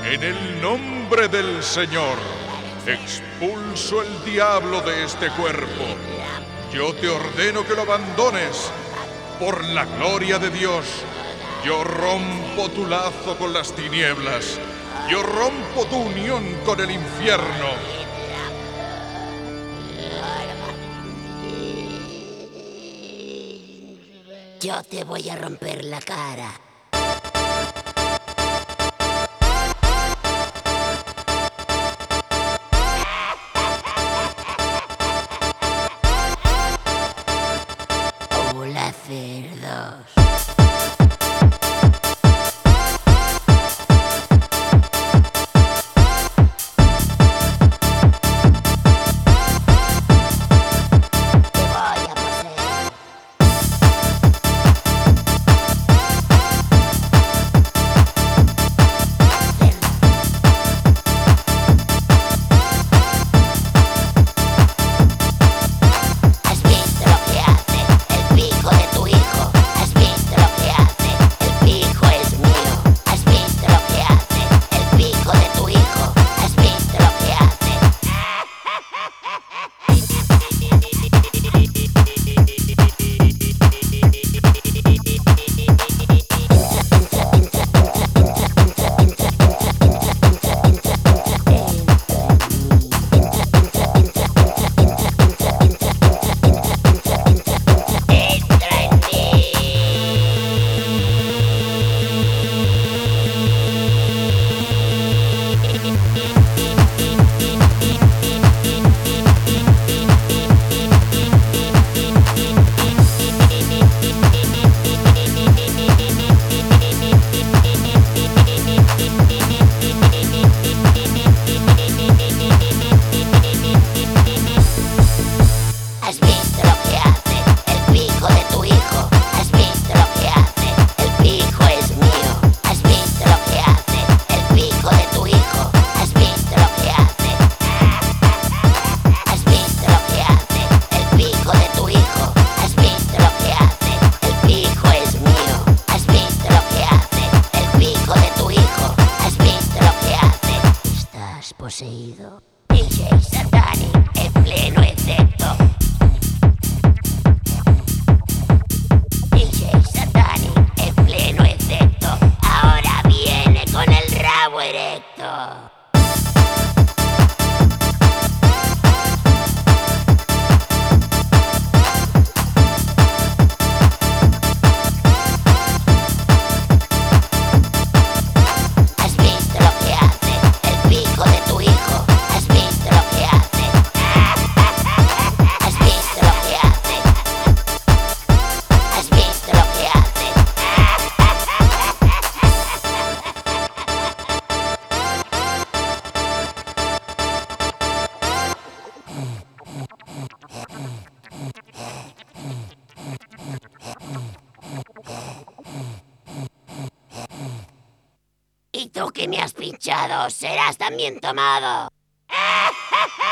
En el nombre del Señor, expulso el diablo de este cuerpo. Yo te ordeno que lo abandones. Por la gloria de Dios, yo rompo tu lazo con las tinieblas. Yo rompo tu unión con el infierno. Yo te voy a romper la cara. Hola, cerdos. Poseído. DJ Satanic en pleno efecto. DJ Satanic en pleno efecto. Ahora viene con el rabo erecto. Y tú que me has pinchado, serás también tomado.